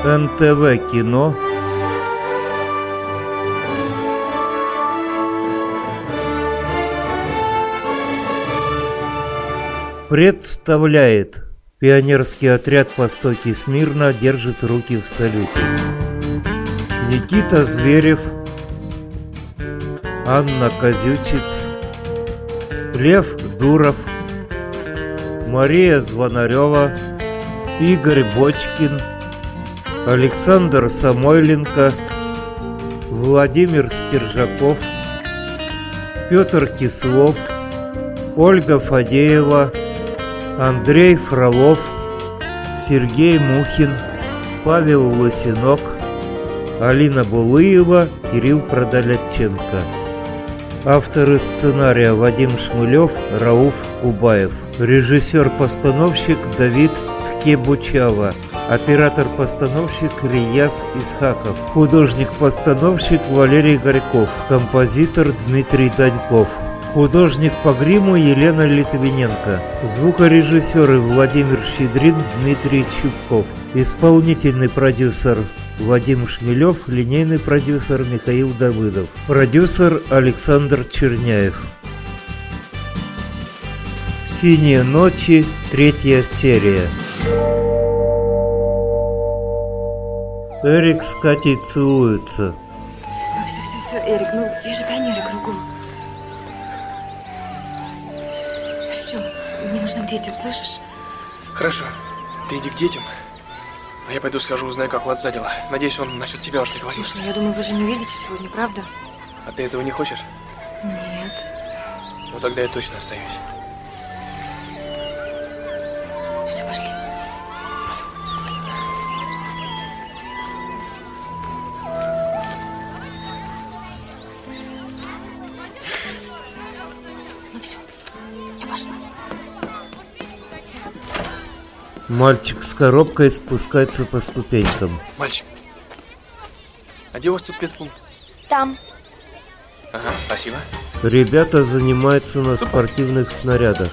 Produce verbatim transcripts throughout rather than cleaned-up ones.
эн тэ вэ Кино представляет: пионерский отряд по стойке смирно держит руки в салюте. Никита Зверев, Анна Козючиц, Лев Дуров, Мария Звонарева, Игорь Бочкин, Александр Самойленко, Владимир Стержаков, Петр Кислов, Ольга Фадеева, Андрей Фролов, Сергей Мухин, Павел Лысенок, Алина Булыева, Кирилл Продолятченко. Авторы сценария: Вадим Шмылев, Рауф Кубаев. Режиссер-постановщик Давид Ткебучава. Оператор-постановщик Рияз Исхаков. Художник-постановщик Валерий Горьков. Композитор Дмитрий Даньков. Художник по гриму Елена Литвиненко. Звукорежиссеры: Владимир Щедрин, Дмитрий Чубков. Исполнительный продюсер Вадим Шмелев, линейный продюсер Михаил Давыдов. Продюсер Александр Черняев. «Синие ночи», третья серия. Эрик с Катей целуются. Ну все, все, все, Эрик, ну где же пионеры кругом? Все, мне нужно к детям, слышишь? Хорошо, ты иди к детям, а я пойду скажу, узнаю, как у отца дела. Надеюсь, он насчет тебя уже договорился. Слушай, я думаю, вы же не увидите сегодня, правда? А ты этого не хочешь? Нет. Ну тогда я точно остаюсь. Все, пошли. Ну все, я пошла. Мальчик с коробкой спускается по ступенькам. Мальчик, а где у вас тут медпункт? Там. Ага, спасибо. Ребята занимаются на спортивных снарядах.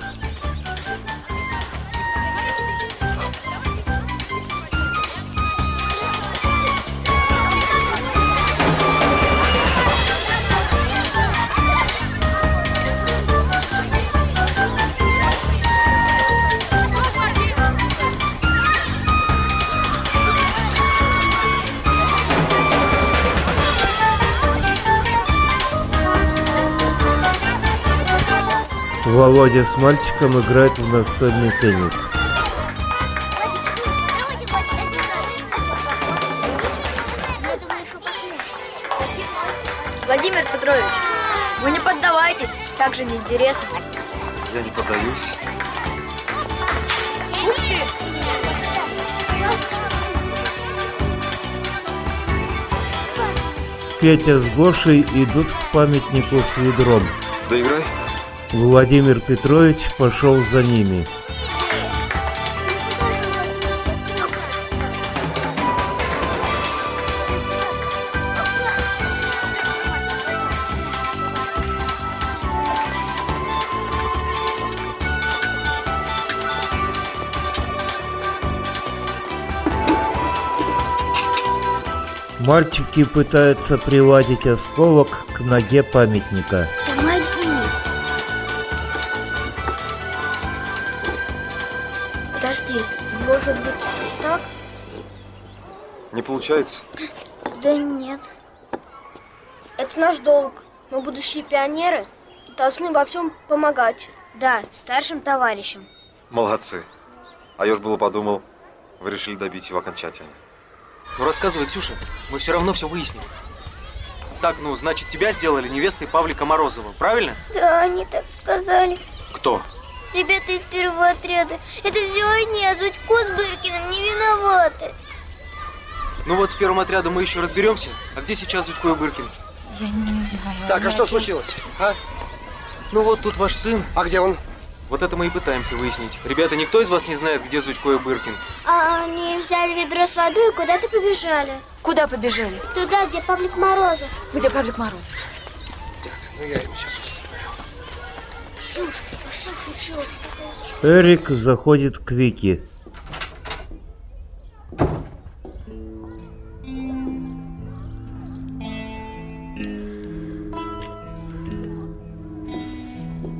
Володя с мальчиком играет в настольный теннис. Владимир Петрович, вы не поддавайтесь, так же неинтересно. Я не поддаюсь. Ух ты! Петя с Гошей идут к памятнику с ведром. Доиграй. Владимир Петрович пошел за ними. Мальчики пытаются приладить осколок к ноге памятника. Помоги! Подожди, может быть так? Не получается? Да нет. Это наш долг. Мы будущие пионеры и должны во всем помогать. Да, старшим товарищам. Молодцы. А я уж было подумал, вы решили добить его окончательно. Ну рассказывай, Ксюша, мы все равно все выясним. Так, ну, значит, тебя сделали невестой Павлика Морозова, правильно? Да, они так сказали. Кто? Ребята из первого отряда. Это все они, а Зудько с Быркиным не виноваты. Ну вот, с первым отрядом мы еще разберемся. А где сейчас Зудько и Быркин? Я не знаю. Так, а что опять... случилось? А? Ну вот, тут ваш сын. А где он? Вот это мы и пытаемся выяснить. Ребята, никто из вас не знает, где Зудько и Быркин? А они взяли ведро с водой и куда-то побежали. Куда побежали? Туда, где Павлик Морозов. Где Павлик Морозов? Так, ну я ему сейчас устрою. Ксюша, а что случилось? Эрик заходит к Вике.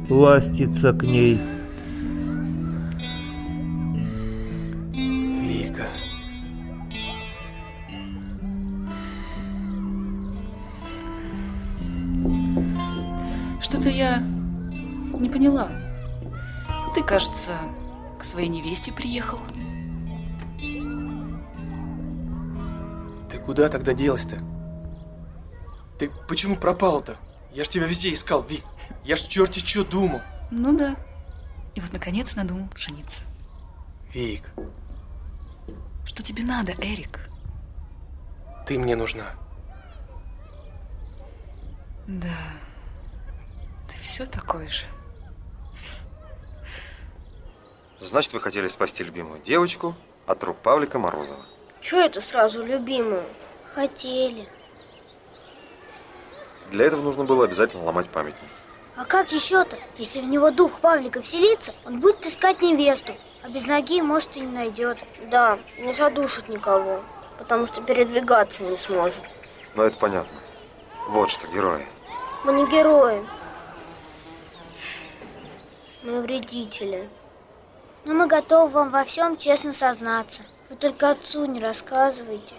ластится к ней. Вика. Что-то я не поняла. Ты, кажется, к своей невесте приехал. Ты куда тогда делась-то? Ты почему пропал-то? Я ж тебя везде искал, Вик. Я ж черти что думал. Ну да. И вот наконец надумал жениться. Вик, Что тебе надо, Эрик? ты мне нужна. Да. Ты все такой же. Значит, вы хотели спасти любимую девочку от рук Павлика Морозова. Чего это сразу любимую? Хотели. Для этого нужно было обязательно ломать памятник. А как еще-то? Если в него дух Павлика вселится, он будет искать невесту. А без ноги, может, и не найдет. Да, не задушит никого, потому что передвигаться не сможет. Но это понятно. Вот что, герои. Мы не герои. Мы вредители. Но мы готовы вам во всем честно сознаться. Вы только отцу не рассказывайте.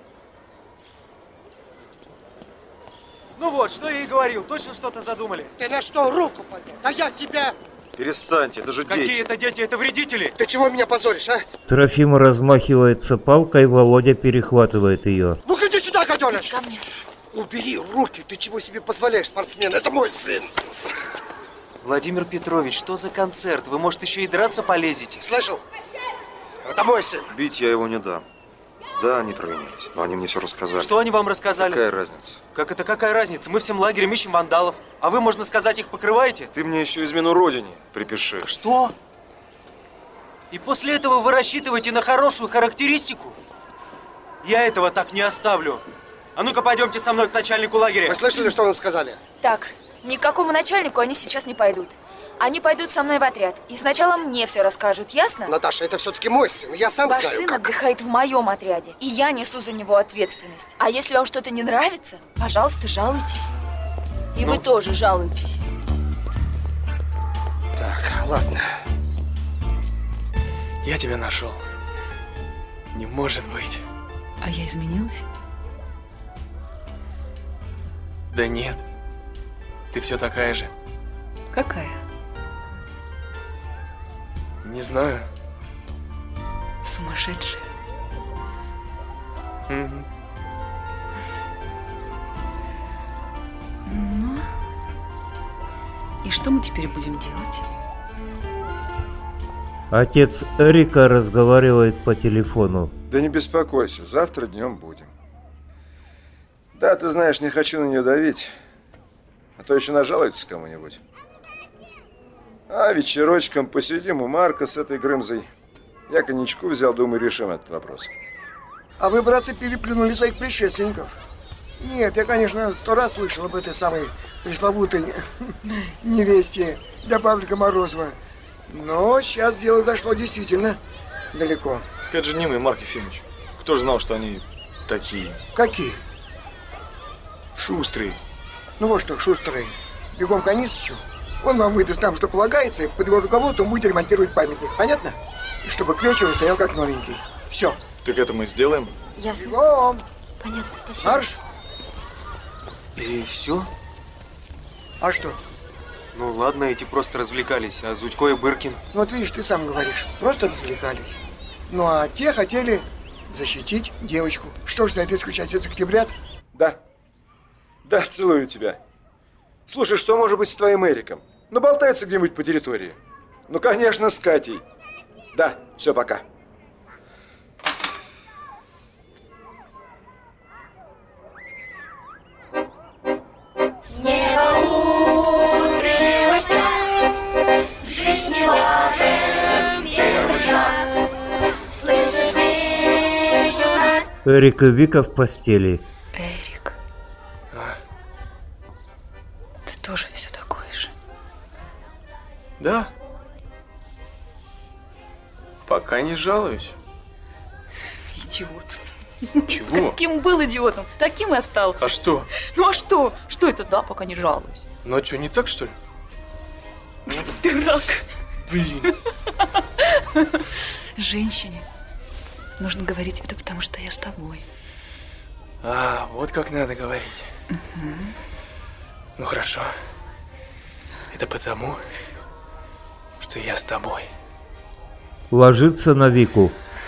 Ну вот, что я и говорил, точно что-то задумали. Ты на что руку поднял? Да я тебя... Перестаньте, это же Какие дети. это дети, это вредители. Ты чего меня позоришь, а? Трофим размахивается палкой, Володя перехватывает ее. Ну-ка иди сюда, гаденыш! Ко мне. Убери руки, ты чего себе позволяешь, спортсмен? Это мой сын! Владимир Петрович, что за концерт? Вы, может, еще и драться полезете? Слышал? Это мой сын. Бить я его не дам. Да, они провинились, но они мне все рассказали. Что они вам рассказали? Какая разница? Как это какая разница? Мы всем лагерем ищем вандалов. А вы, можно сказать, их покрываете? Ты мне еще измену родине припиши. Что? И после этого вы рассчитываете на хорошую характеристику? Я этого так не оставлю. А ну-ка, пойдемте со мной к начальнику лагеря. Вы слышали, что вам сказали? Так, ни к какому начальнику они сейчас не пойдут. Они пойдут со мной в отряд. И сначала мне все расскажут, ясно? Наташа, это все-таки мой сын. Я сам Ваш знаю, сын как. отдыхает в моем отряде. И я несу за него ответственность. А если вам что-то не нравится, пожалуйста, жалуйтесь. И вы тоже жалуйтесь. Так, ладно. Я тебя нашел. Не может быть. А я изменилась? Да нет. Ты все такая же. Какая? Не знаю. Сумасшедшая. Мгм. Ну, и что мы теперь будем делать? Отец Эрика разговаривает по телефону. Да не беспокойся, завтра днем будем. Да, ты знаешь, не хочу на нее давить, а то еще нажалуется кому-нибудь. А вечерочком посидим у Марка с этой Грымзой. Я коньячку взял, думаю, решим этот вопрос. А вы, братцы, переплюнули своих предшественников. Нет, я, конечно, сто раз слышал об этой самой пресловутой невесте для Павлика Морозова. Но сейчас дело зашло действительно далеко. Так это же не мы, Марк Ефимович. Кто же знал, что они такие? Какие? Шустрые. Ну вот что, шустрые. Бегом к Анисычу. Он вам выдаст там, что полагается, и под его руководством будете ремонтировать памятник. Понятно? И чтобы к вечеру стоял как новенький. Все. Так это мы сделаем? Ясно. Бегом! Понятно, спасибо. Марш! И все? А что? Ну ладно, эти просто развлекались, а Зудько и Быркин? Ну вот видишь, ты сам говоришь. Просто развлекались. Ну а те хотели защитить девочку. Что ж за это исключать? Это октябрят? Да. Да, целую тебя. Слушай, что может быть с твоим Эриком? Ну, болтается где-нибудь по территории. Ну, конечно, с Катей. Да, все, пока. Эрик и Вика в постели. Эрик. А, Ты тоже все такой же. да. Пока не жалуюсь. Идиот. Чего? Каким был идиотом, таким и остался. А что? Ну а что? Что это да, пока не жалуюсь? Ну а что, не так, что ли? Дурак. Блин. Женщине нужно говорить это, потому что я с тобой. А, вот как надо говорить. Угу. Ну хорошо. Это потому, что я с тобой. Ложится на Вику.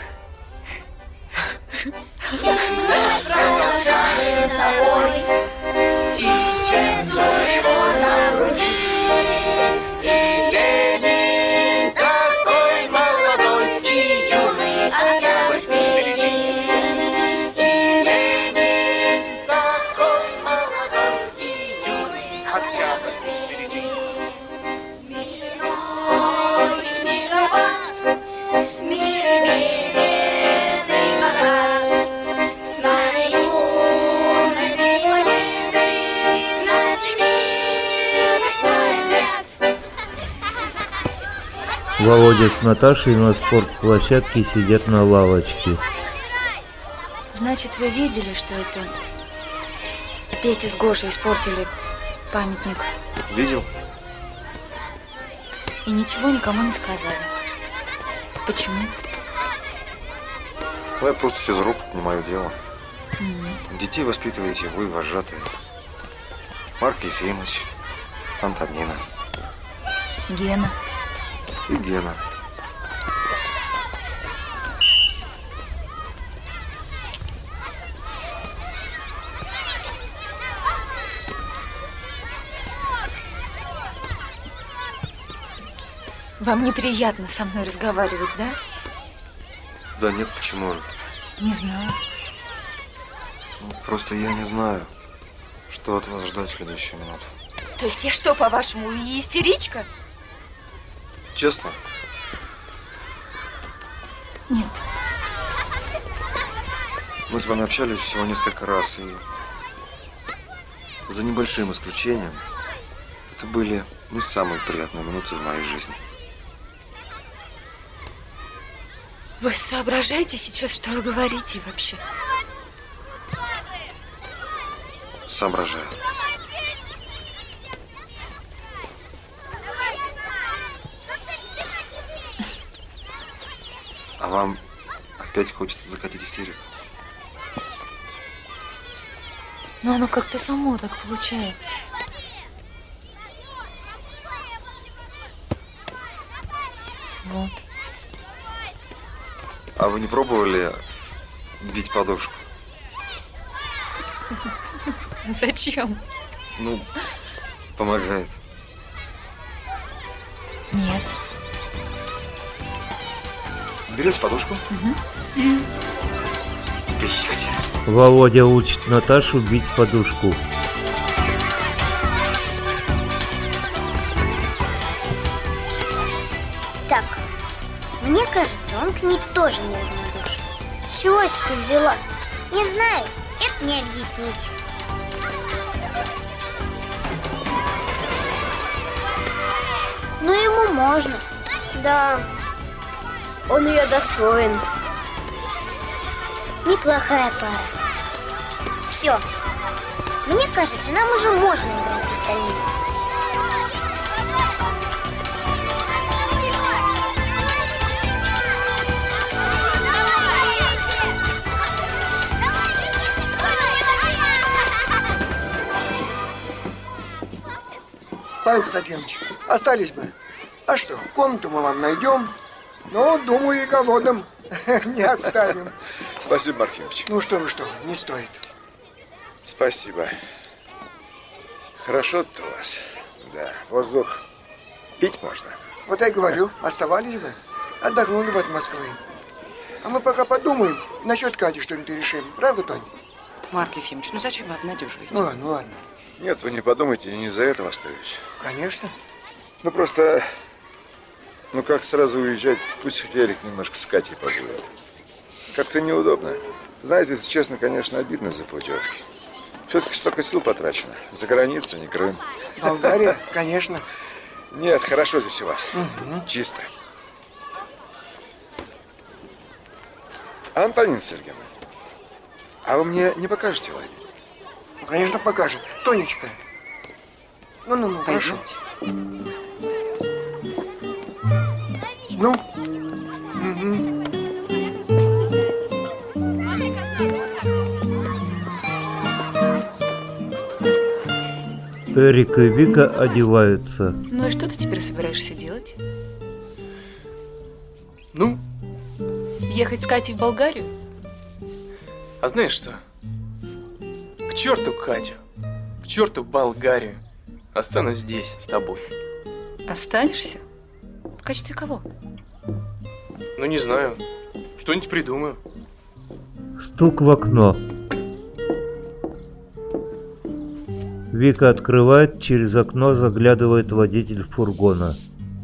Володя с Наташей на спортплощадке сидят на лавочке. Значит, вы видели, что это Петя с Гошей испортили памятник? Видел? И ничего никому не сказали. Почему? Ну, я просто физрук, не мое дело. Mm-hmm. Детей воспитываете вы, вожатые. Марк Ефимович, Антонина. Гена. И Гена. Вам неприятно со мной разговаривать, да? Да нет, почему же? Не знаю. Ну, просто я не знаю, что от вас ждать в следующую минуту. То есть я что, по-вашему, и истеричка? Честно? Нет. Мы с вами общались всего несколько раз, и за небольшим исключением это были не самые приятные минуты в моей жизни. Вы соображаете сейчас, что вы говорите вообще? Соображаю. А вам опять хочется закатить истерику? Но оно как-то само так получается. Вот. А вы не пробовали бить подушку? Зачем? Ну, помогает. Нет. Берете подушку? Угу. Бьете. Володя учит Наташу бить подушку. Так, мне кажется, он к ней тоже неравнодушен. С чего это ты взяла? Не знаю, это не объяснить. Ну, ему можно. Да, он ее достоин. Неплохая пара. Все. Мне кажется, нам уже можно играть с остальными. Павел Константинович, остались бы. А что, комнату мы вам найдем, но, думаю, и голодным не оставим. Спасибо, Марк Ефимович. Ну что вы, что, не стоит. Спасибо. Хорошо тут у вас. Да, воздух пить можно. Вот я и говорю, оставались бы, отдохнули бы от Москвы. А мы пока подумаем и насчет Кати что-нибудь решим. Правда, Тонь? Марк Ефимович, ну зачем вы обнадеживаете? Ну ладно, ладно. Нет, вы не подумайте, я не из-за этого остаюсь. Конечно. Ну просто, ну как сразу уезжать, пусть хоть Эрик немножко с Катей погуляет. Как-то неудобно. Знаете, если честно, конечно, обидно за путевки. Все-таки столько сил потрачено. За границей, не Крым. Болгария, конечно. Нет, хорошо здесь у вас. Угу. Чисто. Антонина Сергеевна, а вы мне не покажете лагерь? Конечно, покажет. Тонечка. Ну-ну-ну, прошу. Пойдемте. Ну? Угу. Эрик и Вика одеваются. Ну и что ты теперь собираешься делать? Ну? Ехать с Катей в Болгарию? А знаешь что? К черту Катю. К черту Болгарию. Останусь здесь, с тобой. Останешься? В качестве кого? Ну, не знаю. Что-нибудь придумаю. Стук в окно. Вика открывает, через окно заглядывает водитель фургона.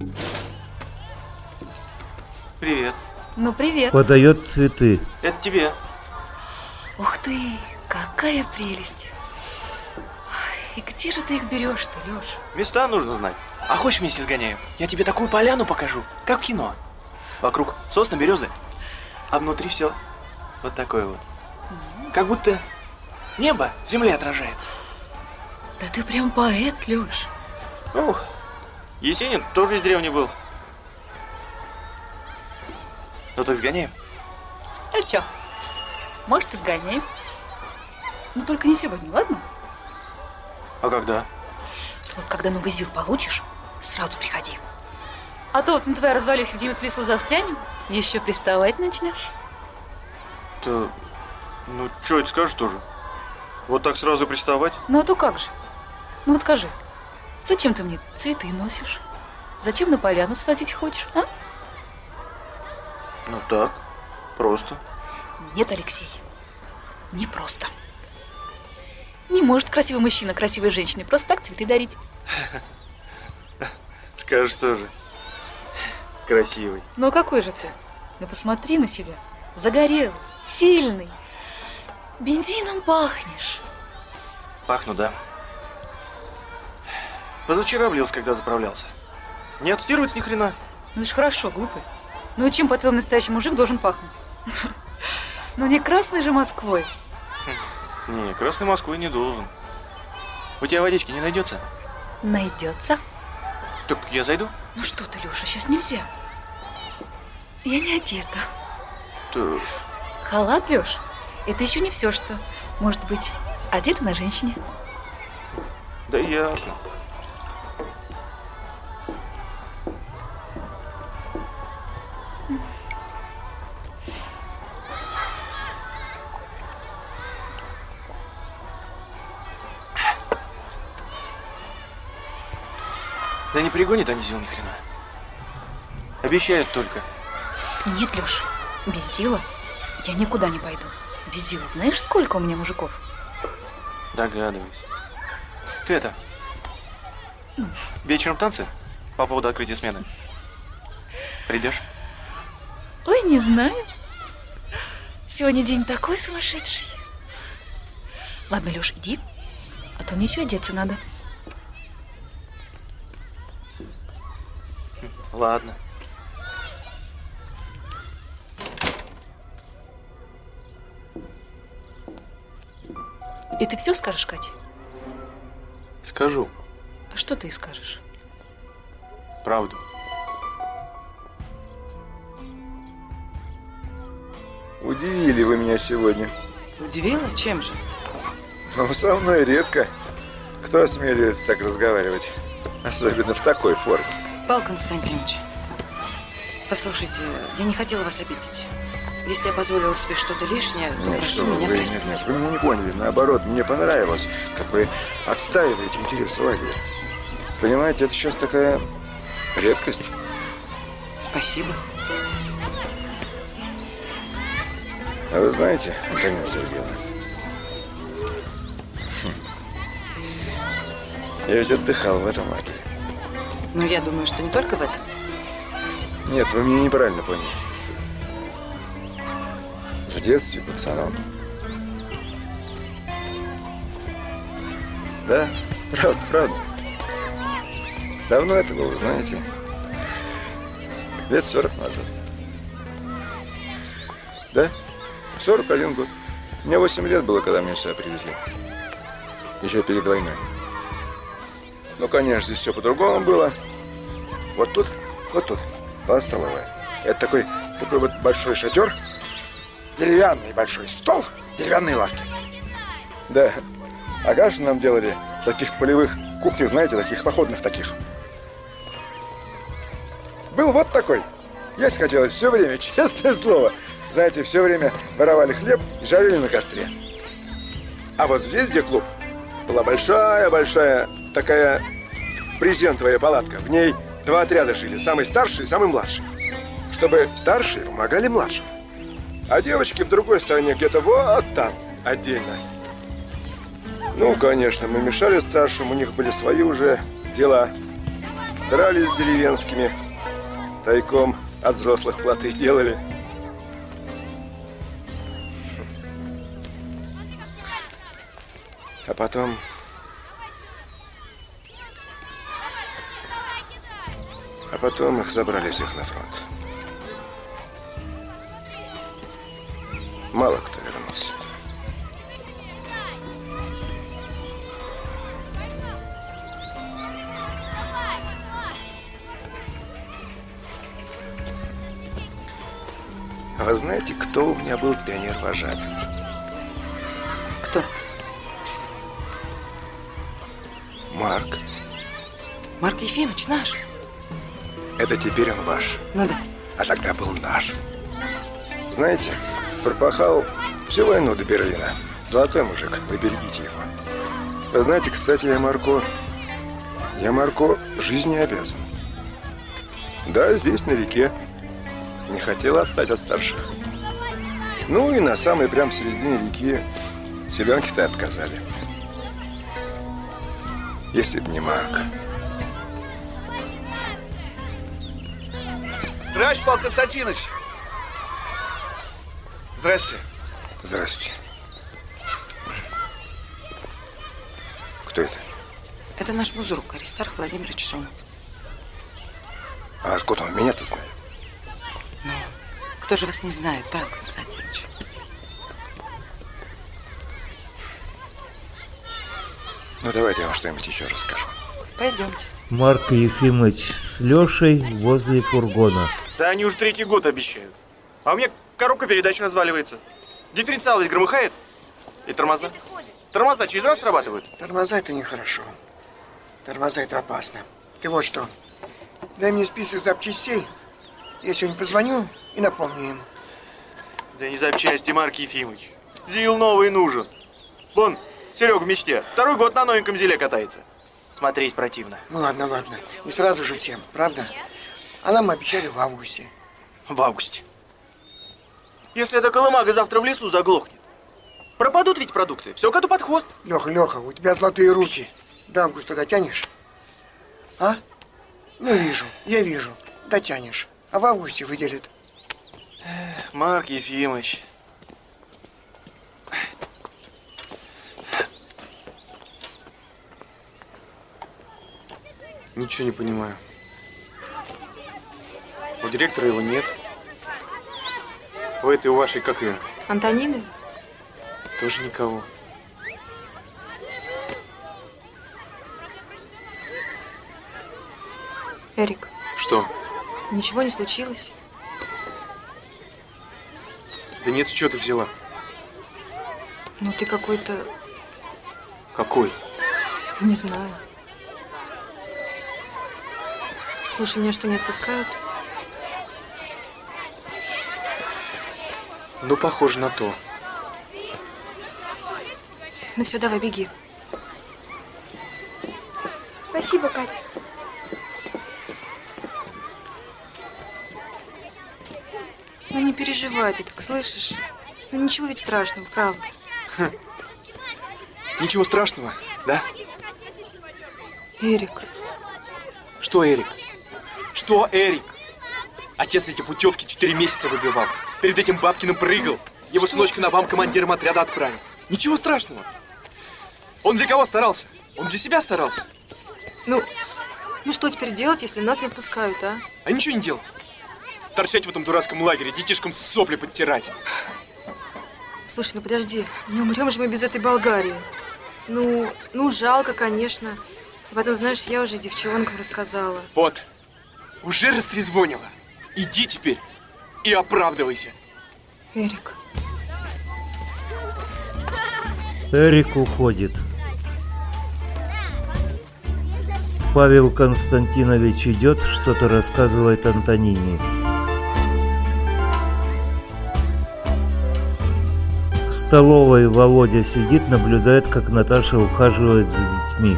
Привет. Ну, привет. Подает цветы. Это тебе. Ух ты, какая прелесть. И где же ты их берешь-то, Лёш? Места нужно знать. А хочешь вместе сгоняем? Я тебе такую поляну покажу, как в кино. Вокруг сосны, березы, а внутри все вот такое вот. Как будто небо земле отражается. Да ты прям поэт, Лёш. Ух, Есенин тоже из деревни был. Ну так сгоняем. А чё? Может, и сгоняем. Но только не сегодня, ладно? А когда? Вот когда новый ЗИЛ получишь, сразу приходи. А то вот на твоей развалюхе где-нибудь в лесу застрянем, еще приставать начнешь. То, ну, что это скажешь тоже? Вот так сразу приставать? Ну, а то как же? Ну, вот скажи, зачем ты мне цветы носишь? Зачем на поляну сходить хочешь, а? Ну, так, просто. Нет, Алексей, не просто. Не может красивый мужчина красивой женщине просто так цветы дарить. Скажешь тоже. Красивый. Ну, а какой же ты? Ну, посмотри на себя. Загорелый, сильный. Бензином пахнешь. Пахну, да. Позавчера облился, когда заправлялся. Не отстирывать ни хрена. Ну, это ж хорошо, глупый. Ну, и чем, по-твоему, настоящий мужик должен пахнуть? Ну, не красной же Москвой. Не, красной Москвой не должен. У тебя водички не найдется? Найдется. Так я зайду? Ну что ты, Леша, сейчас нельзя. Я не одета. То... Халат, Леш, это еще не все, что может быть одета на женщине. Да ясно. Да не пригонит они ЗИЛ ни хрена. Обещают только. Нет, Леш, без ЗИЛа я никуда не пойду. Без ЗИЛа знаешь, сколько у меня мужиков? Догадываюсь. Ты это... Вечером танцы? По поводу открытия смены. Придешь? Ой, не знаю. Сегодня день такой сумасшедший. Ладно, Леш, иди, а то мне еще одеться надо. Ладно. И ты все скажешь, Кате? Скажу. А что ты и скажешь? Правду. Удивили вы меня сегодня. Удивила? Чем же? Ну, со мной редко. Кто осмеливается так разговаривать? Особенно в такой форме. Павел Константинович, послушайте, я не хотела вас обидеть. Если я позволила себе что-то лишнее, то Нет, прошу что меня вы, простить. нет, нет, вы меня не поняли. Наоборот, мне понравилось, как вы отстаиваете интересы лагеря. Понимаете, это сейчас такая редкость. Спасибо. А вы знаете, Антонина Сергеевна, хм, я ведь отдыхал в этом лагере. Но я думаю, что не только в этом. Нет, вы меня неправильно поняли. В детстве пацаном. Да, правда, правда. Давно это было, знаете. Лет сорок назад. Да, сорок один год. Мне восемь лет было, когда меня сюда привезли. Еще перед войной. Ну, конечно, здесь все по-другому было. Вот тут, вот тут, была столовая. Это такой, такой вот большой шатер, деревянный большой стол, деревянные лавки. Да. А кашу нам делали в таких полевых кухнях, знаете, таких походных таких. Был вот такой. Есть хотелось все время, честное слово. Знаете, все время воровали хлеб и жарили на костре. А вот здесь, где клуб, была большая-большая такая брезентовая палатка. В ней два отряда жили, самый старший и самый младший. Чтобы старшие помогали младшим. А девочки в другой стороне, где-то вот там, отдельно. Ну, конечно, мы мешали старшим, у них были свои уже дела. Дрались с деревенскими, тайком от взрослых плоты делали. А потом... А потом их забрали всех на фронт. Мало кто вернулся. А вы знаете, кто у меня был пионер-вожатый? Кто? Марк. Марк Ефимович наш. Это теперь он ваш. Ну да. А тогда был наш. Знаете, пропахал всю войну до Берлина. Золотой мужик, вы берегите его. Вы знаете, кстати, я Марко... Я Марко жизни обязан. Да, здесь, на реке. Не хотел отстать от старших. Ну и на самой прям середине реки селенки-то отказали. Если б не Марк. Здравствуйте, Павел Константинович. Здрасте. Здрасте. Кто это? Это наш музрук, Аристарх Владимирович Сомов. А откуда он меня-то знает? Ну, кто же вас не знает, Павел Константинович? Ну, давайте я вам что-нибудь еще расскажу. Пойдемте. Марк Ефимович с Лешей возле фургона. Да они уже третий год обещают. А у меня коробка передач разваливается. Дифференциал ведь громыхает. И тормоза. Тормоза через раз срабатывают. Тормоза это нехорошо. Тормоза это опасно. Ты вот что. Дай мне список запчастей. Я сегодня позвоню и напомню им. Да не запчасти, Марк Ефимович. ЗИЛ новый нужен. Вон, Серега в мечте. Второй год на новеньком зиле катается. Смотреть противно. Ну ладно, ладно. Не сразу же всем, правда? А нам обещали в августе. В августе. Если эта колымага завтра в лесу заглохнет, пропадут ведь продукты. Все коту под хвост. Леха, Леха, у тебя золотые руки. До августа дотянешь? А? Ну, вижу, я вижу. Дотянешь. А в августе выделят. Эх, Марк Ефимович. Ничего не понимаю. У директора его нет. У этой, у вашей, как ее? Антонины? Тоже никого. Эрик. Что? Ничего не случилось? Да нет, с чего ты взяла? Ну ты какой-то... Какой? Не знаю. Слушай, меня что, не отпускают? Ну, похоже на то. Ну все, давай, беги. Спасибо, Катя. Ну не переживай ты так, слышишь? Ну ничего ведь страшного, правда. Хм. Ничего страшного, да? Эрик. Что, Эрик? Что, Эрик? Отец эти путевки четыре месяца выбивал. Перед этим Бабкиным прыгал. Его сыночка на бам командиром отряда отправил. Ничего страшного. Он для кого старался? Он для себя старался. Ну, ну что теперь делать, если нас не отпускают, а? А ничего не делать. Торчать в этом дурацком лагере, детишкам сопли подтирать. Слушай, ну подожди, не умрем же мы без этой Болгарии. Ну, ну жалко, конечно. И потом, знаешь, я уже девчонкам рассказала. Вот, уже растрезвонила. Иди теперь и оправдывайся. Эрик. Эрик уходит. Павел Константинович идет, что-то рассказывает Антонине. В столовой Володя сидит, наблюдает, как Наташа ухаживает за детьми.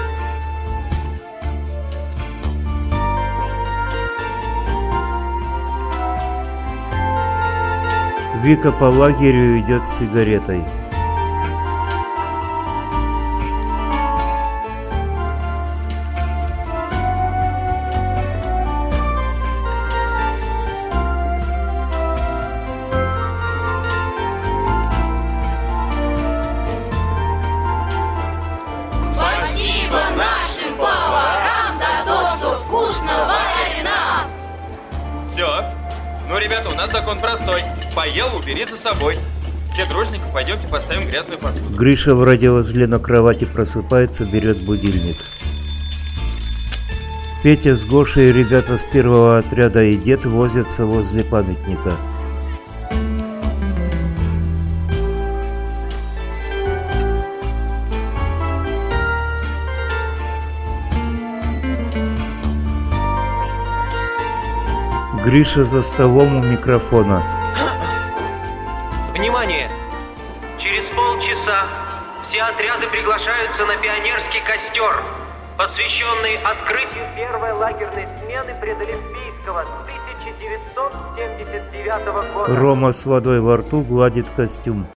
Вика по лагерю идет с сигаретой. Спасибо нашим поварам за то, что вкусно варено! Все. Ну, ребята, у нас закон простой. Поел, убери за собой. Все дружненько пойдемте поставим грязную посуду. Гриша вроде возле на кровати просыпается, берет будильник. Петя с Гошей и ребята с первого отряда и дед возятся возле памятника. Гриша за столом у микрофона. Внимание! Через полчаса все отряды приглашаются на пионерский костер, посвященный открытию первой лагерной смены предолимпийского тысяча девятьсот семьдесят девятого года. Рома с водой во рту гладит костюм.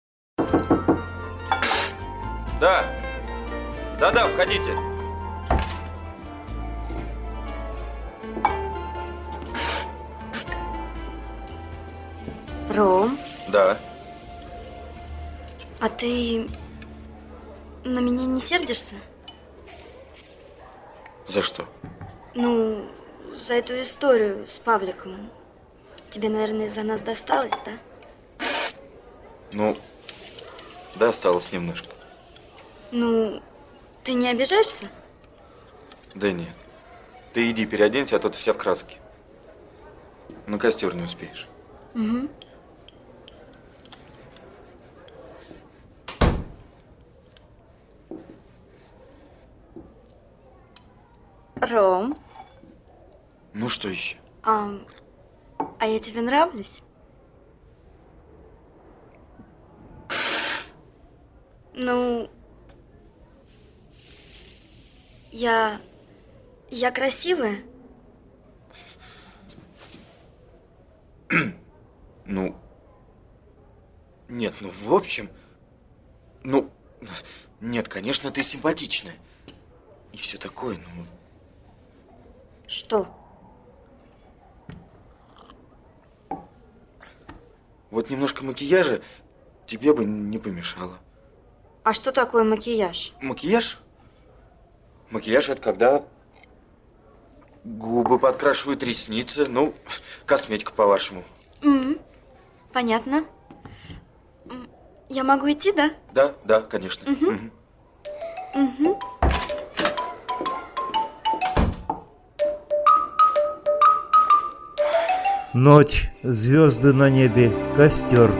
Да. Да-да, входите. Ром, Да. а ты на меня не сердишься? За что? Ну, за эту историю с Павликом. Тебе, наверное, из-за нас досталось, да? Ну, да, осталось немножко. Ну, ты не обижаешься? Да нет. Ты иди переоденься, а то ты вся в краске. На костер не успеешь. Угу. Ром, Ну что еще? а, а я тебе нравлюсь? Ну, я... я красивая? Ну, нет, ну в общем, ну, нет, конечно, ты симпатичная. И все такое, ну... Что? Вот немножко макияжа тебе бы не помешало. А что такое макияж? Макияж? Макияж – это когда губы подкрашивают, ресницы, ну, косметика, по-вашему. М-м, понятно. М, Я могу идти, да? Да, да, конечно. Угу. Мгм. Угу. Ночь, звезды на небе, костер.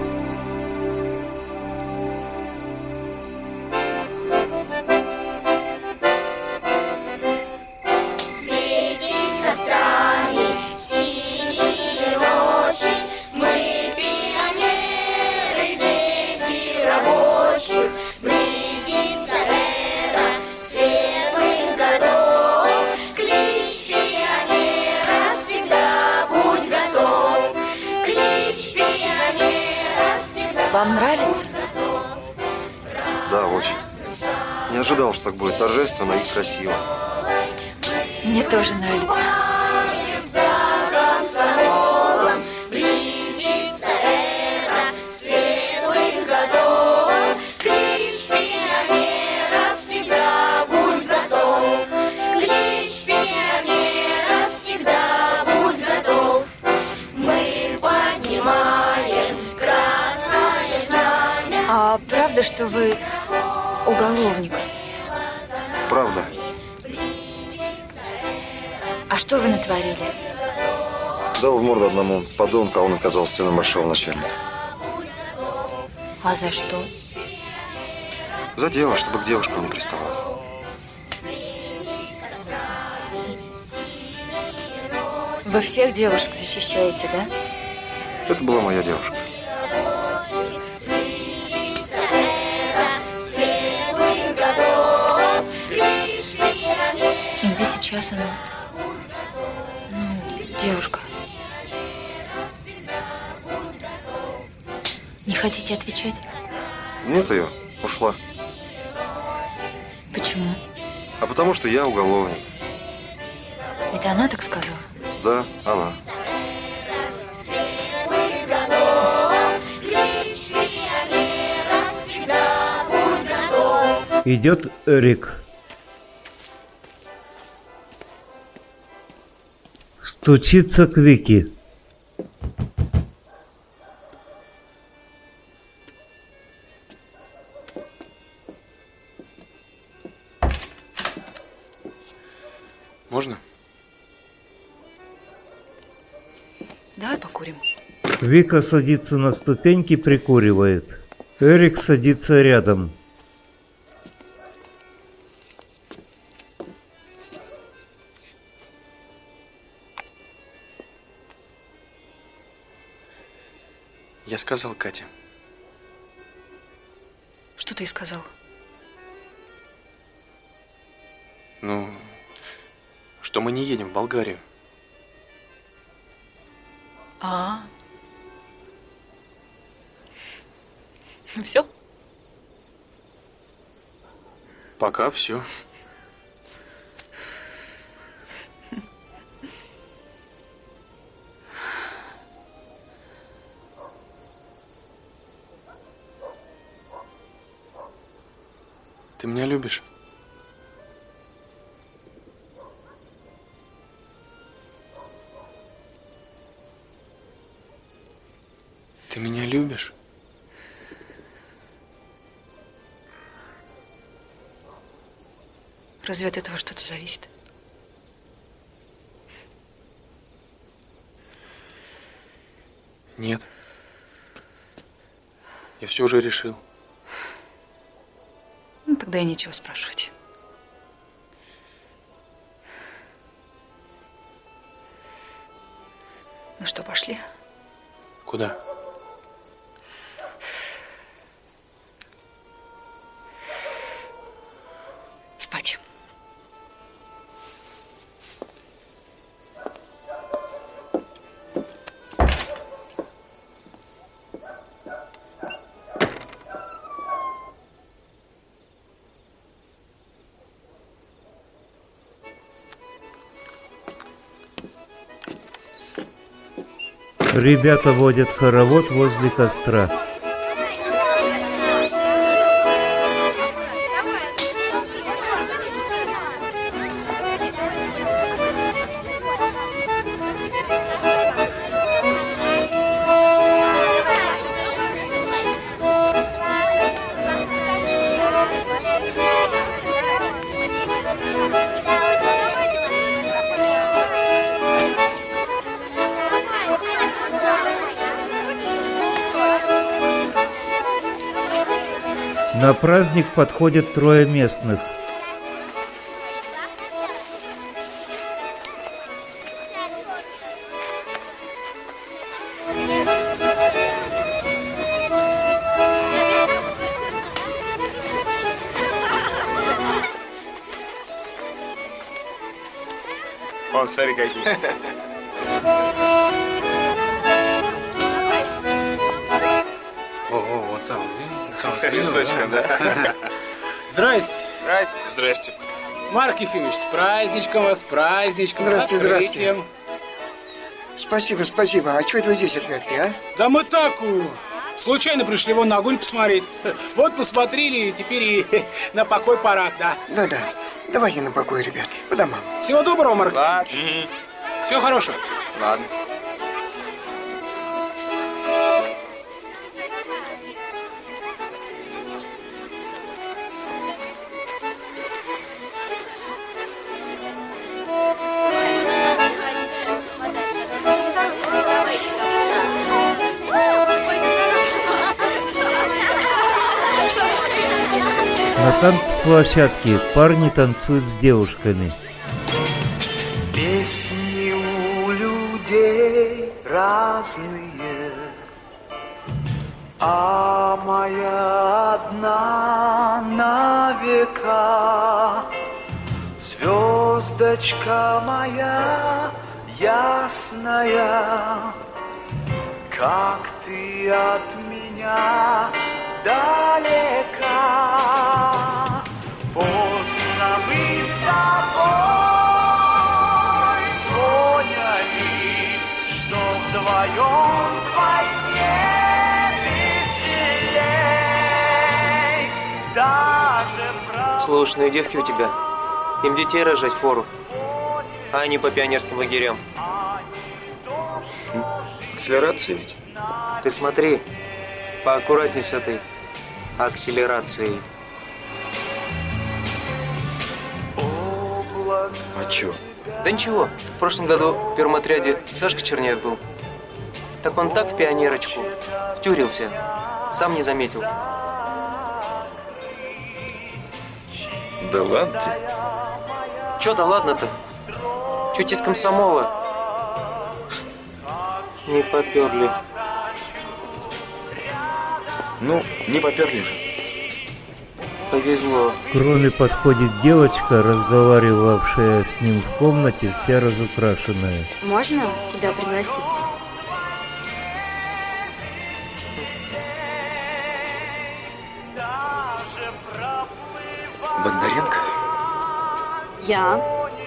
Светись кострами, синие ночи, мы пионеры, дети рабочих, близится эра светлых годов, клич пионера всегда будь готов, клич пионера всегда. Вам нравится? Да, очень. Не ожидал, что так будет торжественно и красиво. Мне тоже нравится. За комсомолом близится эра светлых годов. Клич пионера всегда будь готов. Клич пионера всегда будь готов. Мы поднимаем красное знамя. А правда, что вы уголовник? Правда. А что вы натворили? Дал в морду одному подонку, а он оказался сыном большого начальника. А за что? За дело, чтобы к девушкам не приставал. Вы всех девушек защищаете, да? Это была моя девушка. И где сейчас она? Ну, девушка. Не хотите отвечать? Нет ее, ушла. Почему? А потому что я уголовник. Это она так сказала? Да, она. Идет Эрик. Стучится к Вике. Можно? Давай покурим. Вика садится на ступеньки, прикуривает. Эрик садится рядом. Я сказал Кате. Что ты ей сказал? Ну, что мы не едем в Болгарию. А, все? Пока все. Ты меня любишь? Ты меня любишь? Разве от этого что-то зависит? Нет. Я все уже решил. Ну, тогда и нечего спрашивать. Ну что, пошли? Куда? Спать. Ребята водят хоровод возле костра. На праздник подходят трое местных. Вон, смотри, какие. Ого, вот там. С лесочком, да? Здрасте. Здрасте. Здрасте. Марк Ефимович, с праздничком вас, с праздничком, Здрасте, с открытием. здрасте. Спасибо, спасибо. А что это вы здесь, ребятки, а? Да мы так, у, случайно пришли вон на огонь посмотреть. Вот посмотрели, и теперь и на покой пора, да. Да-да. Давайте на покой, ребятки, по домам. Всего доброго, Марк. Ладно. Всего хорошего. Ладно. На танцплощадке парни танцуют с девушками. Песни у людей разные, а моя одна на века. Звездочка моя ясная, как ты от меня далека. Поздно мы с тобой поняли, что вдвоем вдвойне веселей. Даже правда... Слушные девки у тебя. Им детей рожать фору, а они по пионерским лагерям. Акселерация ведь? Ты смотри, поаккуратней с этой акселерацией. А чё? Да ничего, в прошлом году в первом отряде Сашка Черняев был. Так он так в пионерочку втюрился, сам не заметил. Да ладно тебе. Чё да ладно-то? Чуть из комсомола не поперли. Ну, не поперли же. Повезло. К Роме подходит девочка, разговаривавшая с ним в комнате, вся разукрашенная. Можно тебя пригласить? Бондаренко? Я.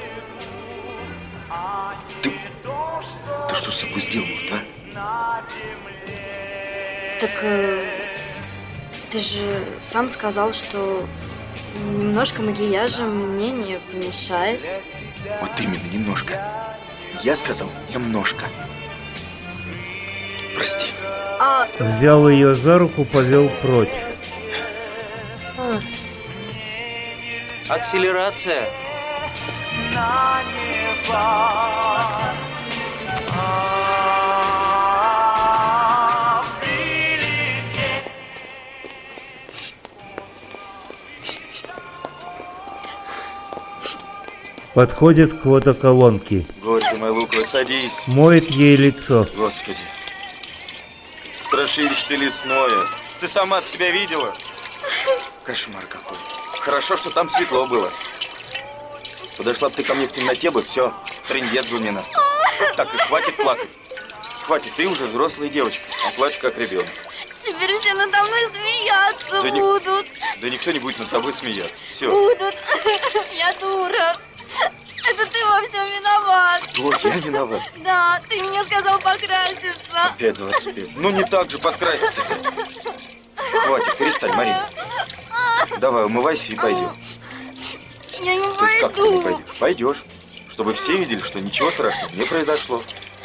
Ты... Ты что с собой сделал, да? Так э, ты же сам сказал, что немножко макияжа мне не помешает. Вот именно, немножко. Я сказал немножко. Прости. А... Взял ее за руку, повел прочь. А. Акселерация. На небо. А, прилететь. Подходит к водоколонке. Горько, моя луковая, садись. Моет ей лицо. Господи. Страшилище ты лесное. Ты сама от себя видела? Кошмар какой. Хорошо, что там светло было. Подошла бы ты ко мне в темноте бы, все, трындец бы мне настал. Так, и хватит плакать. Хватит, ты уже взрослая девочка, а плачь как ребенок. Теперь все надо мной смеяться Да ни- будут. Да никто не будет над тобой смеяться. Все. Будут. Я дура. Это ты во всем виноват. Кто? Я виноват. Да, ты мне сказал покраситься. Опять двадцать пять. Ну не так же подкраситься. Хватит, перестань, Марина. Давай, умывайся и пойдем. Я не То есть как ты не пойду. пойдешь? Пойдешь, чтобы все видели, что ничего страшного не произошло.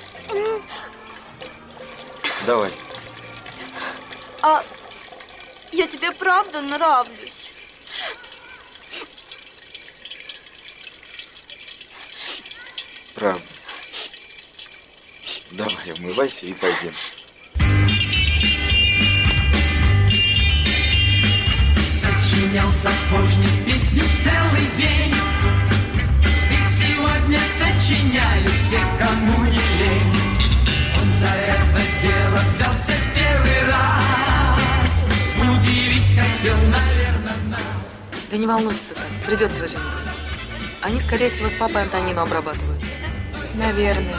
Давай. А я тебе правда нравлюсь? Правда. Давай, умывайся и пойдем. Сочинял сапожник песню целый день. Их сегодня сочиняют все, кому не лень. Он за это дело взялся первый раз. Удивить хотел, наверное, нас. Да не волнуйся ты так, придет твой жених. Они, скорее всего, с папой Антонину обрабатывают. Наверное.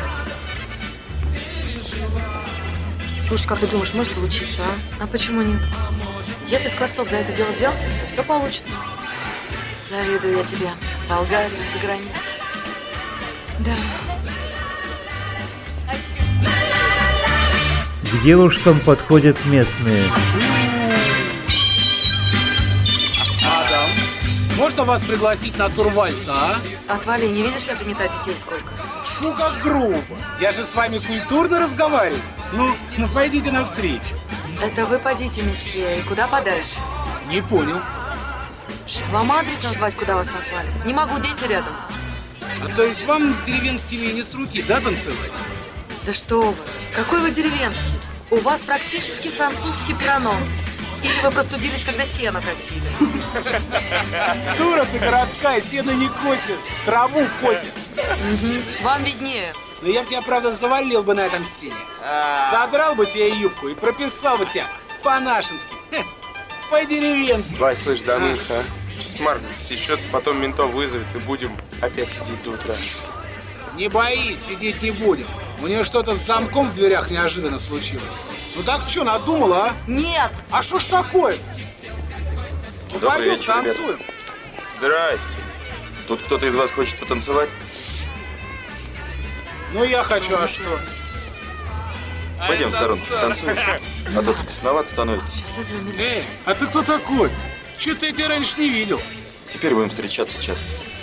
Слушай, как ты думаешь, может получиться, а? А почему нет? Если Скворцов за это дело взялся, то все получится. Завидую я тебе. Болгария, за границей. Да. К девушкам подходят местные. Адам, можно вас пригласить на тур вальса, а? Отвали, не видишь, я занята детей сколько? Фу, как грубо. Я же с вами культурно разговариваю. Ну, ну пойдите навстречу. Это вы подите, месье, и куда подальше? Не понял. Вам адрес назвать, куда вас послали? Не могу, дети рядом. А то есть вам с деревенскими не с руки, да, танцевать? Да что вы, какой вы деревенский? У вас практически французский прононс. Или вы простудились, когда сено косили? Дура ты городская, сено не косит, траву косит. Угу. Вам виднее. Но я бы тебя, правда, завалил бы на этом сене. Задрал бы тебе юбку и прописал бы тебя по-нашенски, по-деревенски. Вай, слышь, Даных, а? Сейчас Марк засечет, потом ментов вызовет и будем опять сидеть до утра. Не боись, сидеть не будем. У нее что-то с замком в дверях неожиданно случилось. Ну так что, надумала, а? Нет. А что ж такое? Ну Добрый пойдем, вечер, танцуем. ребята. Здрасте. Тут кто-то из вас хочет потанцевать? Ну я хочу, а что? Пойдем в сторонку, танцуем. А то тут тесновато становится. Эй, а ты кто такой? Че-то я тебя раньше не видел. Теперь будем встречаться часто.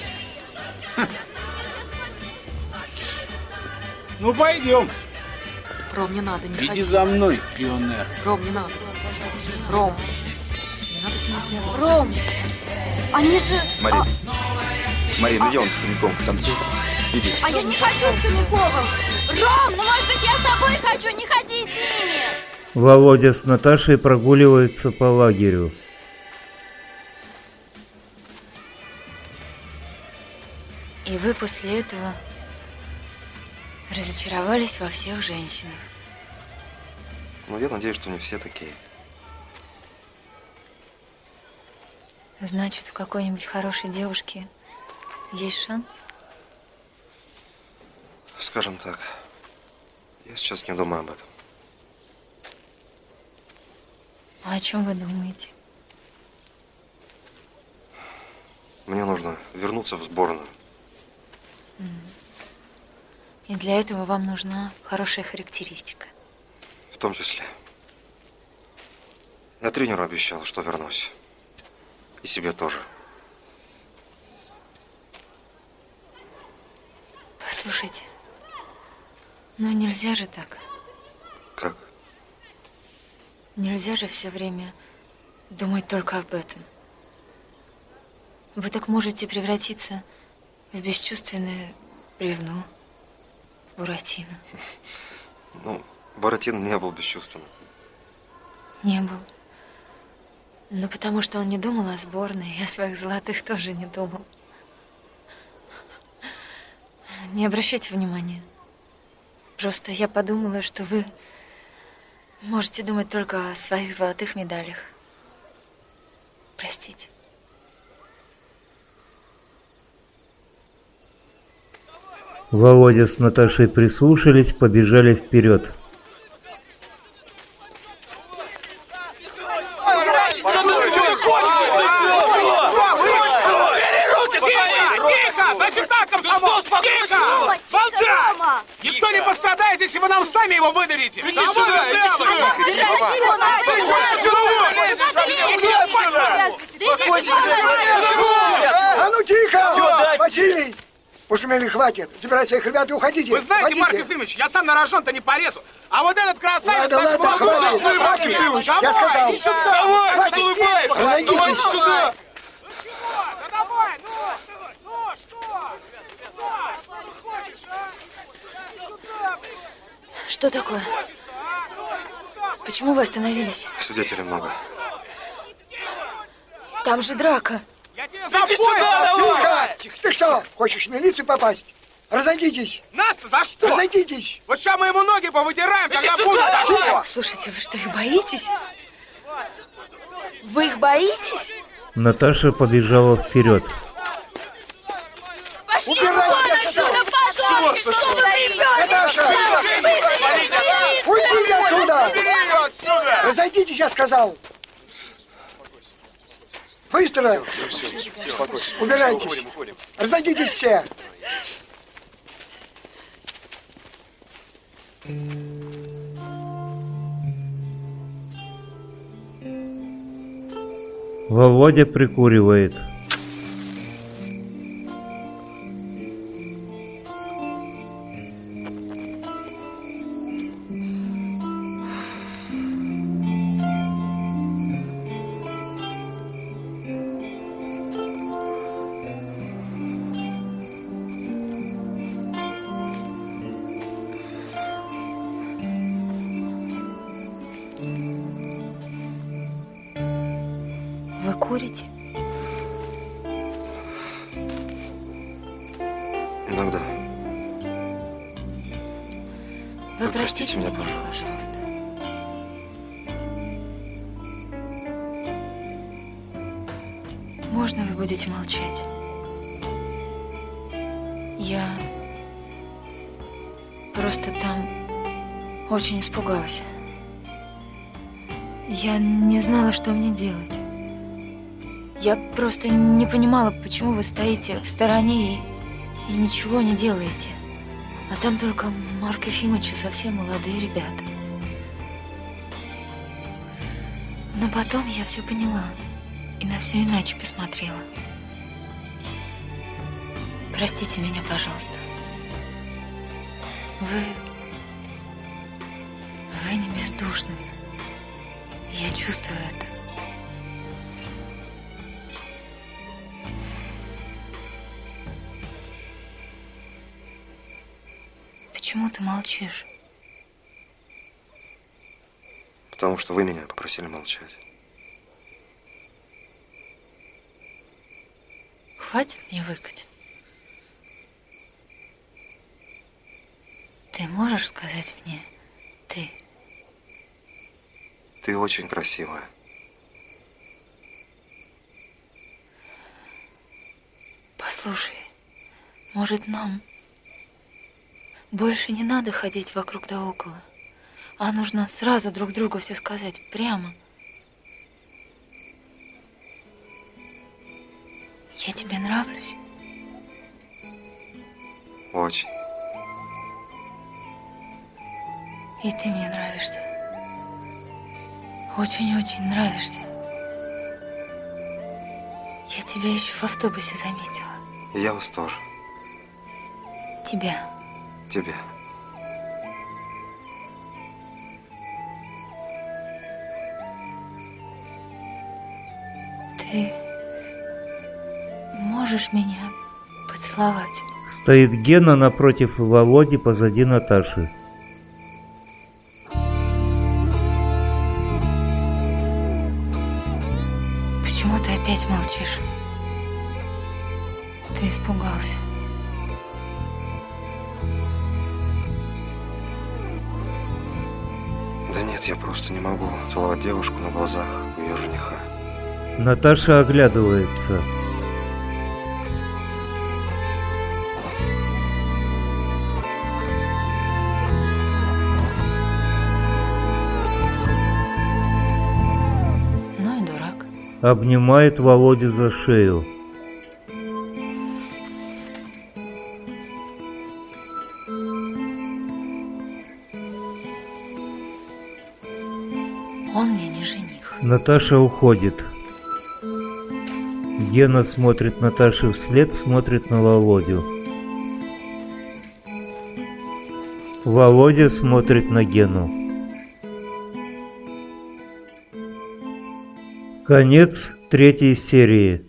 Ну пойдем. Ром, не надо, не Иди ходи. за мной, пионер. Ром, не надо. Ром, не надо с ними связываться. Ром, они же... Марин, Марин, иди он с хомяком танцуй. Иди. А я не хочу с Хомяковым. Ром, ну может быть я с тобой хочу, не ходи с ними. Володя с Наташей прогуливаются по лагерю. И вы после этого разочаровались во всех женщинах. Ну, я надеюсь, что не все такие. Значит, у какой-нибудь хорошей девушки есть шанс? Скажем так, я сейчас не думаю об этом. А о чем вы думаете? Мне нужно вернуться в сборную. И для этого вам нужна хорошая характеристика. В том числе. Я тренеру обещал, что вернусь. И себе тоже. Послушайте, ну нельзя же так. Как? Нельзя же все время думать только об этом. Вы так можете превратиться в бесчувственное бревно, Буратино. Ну, Буратино не был бесчувственным. Не был. Ну, потому что он не думал о сборной, и о своих золотых тоже не думал. Не обращайте внимания. Просто я подумала, что вы можете думать только о своих золотых медалях. Простите. Володя с Наташей прислушались, побежали вперед. Тихо! Зачем так, комсомол? Тихо! Молчать! Никто не пострадает, если вы нам сами его выдадите! Иди сюда, иди А ну тихо! Василий! Пошумели, хватит. Забирайте своих ребят и уходите. Вы знаете, уходите. Марк Ефимович, я сам на рожон-то не порезу. А вот этот красавец... Ладно, ладно, хватит, хватит, Ефимович, я сказал. Давай, Хватит, что улыбаешься? разойдитесь. Давай сюда. Что такое? Почему вы остановились? Свидетелей много. Там же драка. Иди сюда, давай! Тихо! Ты что, хочешь в милицию попасть? Разойдитесь! Нас-то за что? Разойдитесь! Вот сейчас мы ему ноги повыдираем, Иди когда сюда, будет. давай! Слушайте, вы что, их боитесь? Вы их боитесь? Наташа побежала вперед. Пошли Убирайтесь отсюда, подонки! Что вы придете? Наташа! Уйдите отсюда! Разойдитесь, я сказал! Быстро! Убирайтесь! Разойдитесь все! Володя прикуривает. курите? Иногда. Вы, Вы простите, простите меня, меня, пожалуйста. пожалуйста. Можно вы будете молчать? Я просто там очень испугалась. Я не знала, что мне делать. Я просто не понимала, почему вы стоите в стороне и, и ничего не делаете. А там только Марк Ефимович и совсем молодые ребята. Но потом я все поняла и на все иначе посмотрела. Простите меня, пожалуйста. Вы... Вы не бездушны. Я чувствую это. Почему ты молчишь? Потому что вы меня попросили молчать. Хватит мне выкать? Ты можешь сказать мне «ты»? Ты очень красивая. Послушай, может, нам больше не надо ходить вокруг да около, а нужно сразу друг другу все сказать прямо. Я тебе нравлюсь? Очень. И ты мне нравишься. Очень-очень нравишься. Я тебя еще в автобусе заметила. И я вас тоже. Тебя. Тебе. Ты можешь меня поцеловать? Стоит Гена напротив Володи позади Наташи. Почему ты опять молчишь? Ты испугался. Да нет, я просто не могу целовать девушку на глазах у ее жениха. Наташа оглядывается. Ну и дурак. Обнимает Володю за шею. Он мне не жених. Наташа уходит. Гена смотрит Наташе вслед, смотрит на Володю. Володя смотрит на Гену. Конец третьей серии.